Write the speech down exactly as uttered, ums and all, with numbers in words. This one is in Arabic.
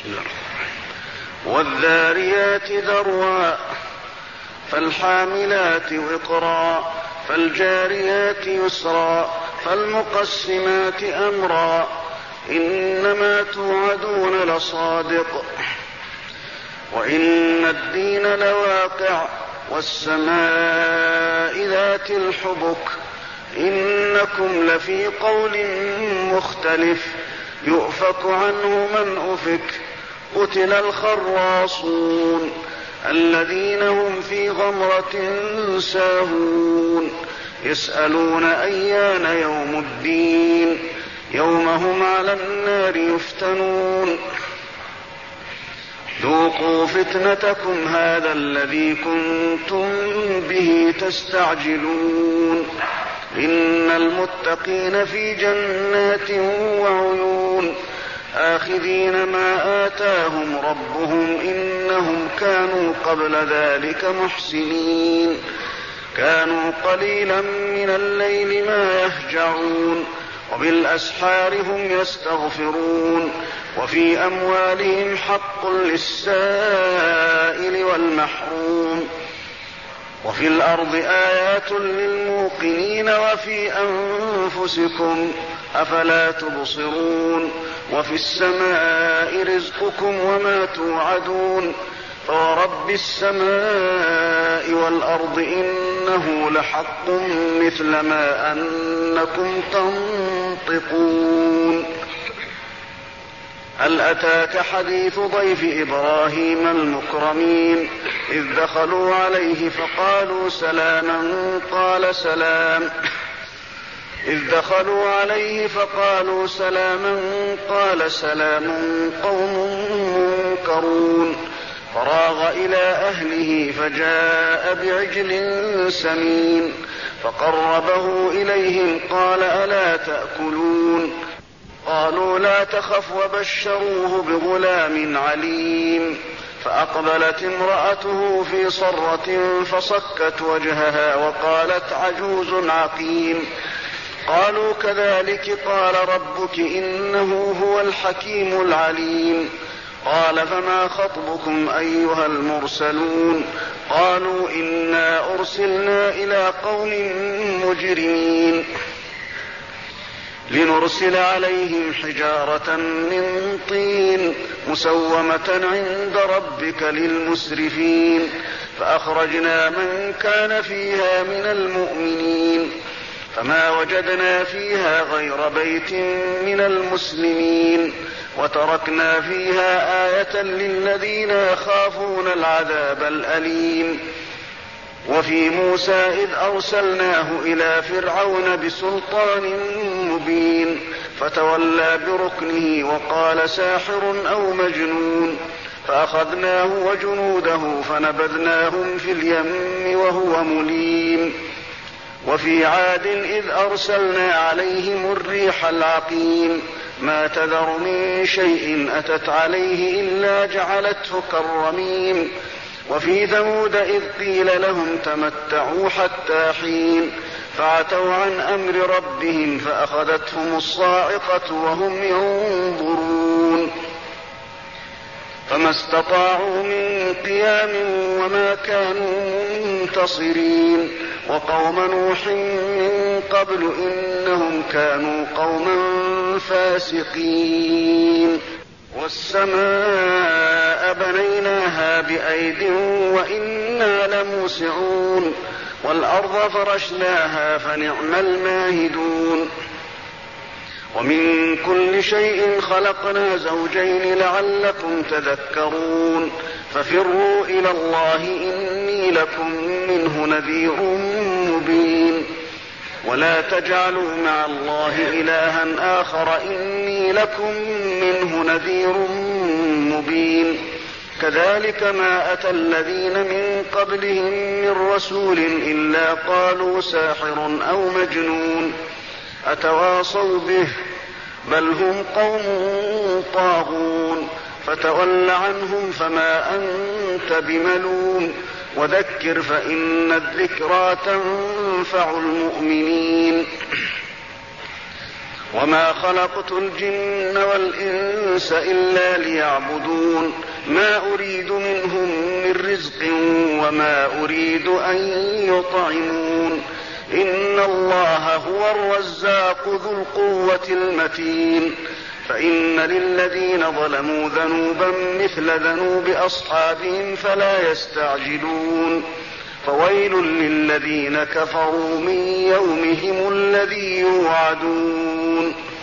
والذاريات ذروا فالحاملات وقرا فالجاريات يسرا فالمقسمات أمرا إنما توعدون لصادق وإن الدين لواقع والسماء ذات الحبك إنكم لفي قول مختلف يؤفك عنه من أفك قتل الخراصون الذين هم في غمرة ساهون يسألون أيان يوم الدين يوم هم على النار يفتنون ذوقوا فتنتكم هذا الذي كنتم به تستعجلون إن المتقين في جنات وعيون آخذين ما آتاهم ربهم إنهم كانوا قبل ذلك محسنين كانوا قليلا من الليل ما يهجعون وبالأسحار هم يستغفرون وفي أموالهم حق للسائل والمحروم وفي الأرض آيات للموقنين وفي أنفسكم أفلا تبصرون وفي السماء رزقكم وما توعدون فورب السماء والأرض إنه لحق مثل ما أنكم تنطقون هل أتاك حديث ضيف إبراهيم المكرمين إذ دخلوا عليه فقالوا سلاما قال سلام إذ دخلوا عليه فقالوا سلاما قال سلام قوم منكرون فراغ إلى أهله فجاء بعجل سمين فقربه إليهم قال ألا تأكلون قالوا لا تخف وبشروه بغلام عليم فأقبلت امرأته في صرة فصكت وجهها وقالت عجوز عقيم قالوا كذلك قال ربك إنه هو الحكيم العليم قال فما خطبكم أيها المرسلون قالوا إنا أرسلنا إلى قوم مجرمين لنرسل عليهم حجارة من طين مسومة عند ربك للمسرفين فأخرجنا من كان فيها من المؤمنين فما وجدنا فيها غير بيت من المسلمين وتركنا فيها آية للذين يخافون العذاب الأليم وفي موسى إذ أرسلناه إلى فرعون بسلطان مبين فتولى بركنه وقال ساحر أو مجنون فأخذناه وجنوده فنبذناهم في اليم وهو مليم وفي عاد إذ أرسلنا عليهم الريح العقيم ما تذر من شيء أتت عليه إلا جعلته كالرميم وفي ثمود إذ قيل لهم تمتعوا حتى حين فعتوا عن أمر ربهم فأخذتهم الصاعقة وهم ينظرون فما استطاعوا من قيام وما كانوا منتصرين وقوم نوح من قبل إنهم كانوا قوما فاسقين والسماء بنيناها بأيد وإنا لموسعون والأرض فرشناها فنعم الماهدون ومن كل شيء خلقنا زوجين لعلكم تذكرون ففروا إلى الله إني لكم منه نذير مبين ولا تجعلوا مع الله إلها آخر إني لكم منه نذير مبين كذلك ما أتى الذين من قبلهم من رسول إلا قالوا ساحر أو مجنون أتواصوا به بل هم قوم طاغون فتول عنهم فما أنت بملوم وذكر فإن الذكرى تنفع المؤمنين وما خلقت الجن والإنس إلا ليعبدون ما أريد منهم من رزق وما أريد أن يطعمون إن الله هو الرزاق ذو القوة المتين فإن للذين ظلموا ذنوبا مثل ذنوب أصحابهم فلا يستعجلون فويل للذين كفروا من يومهم الذي يوعدون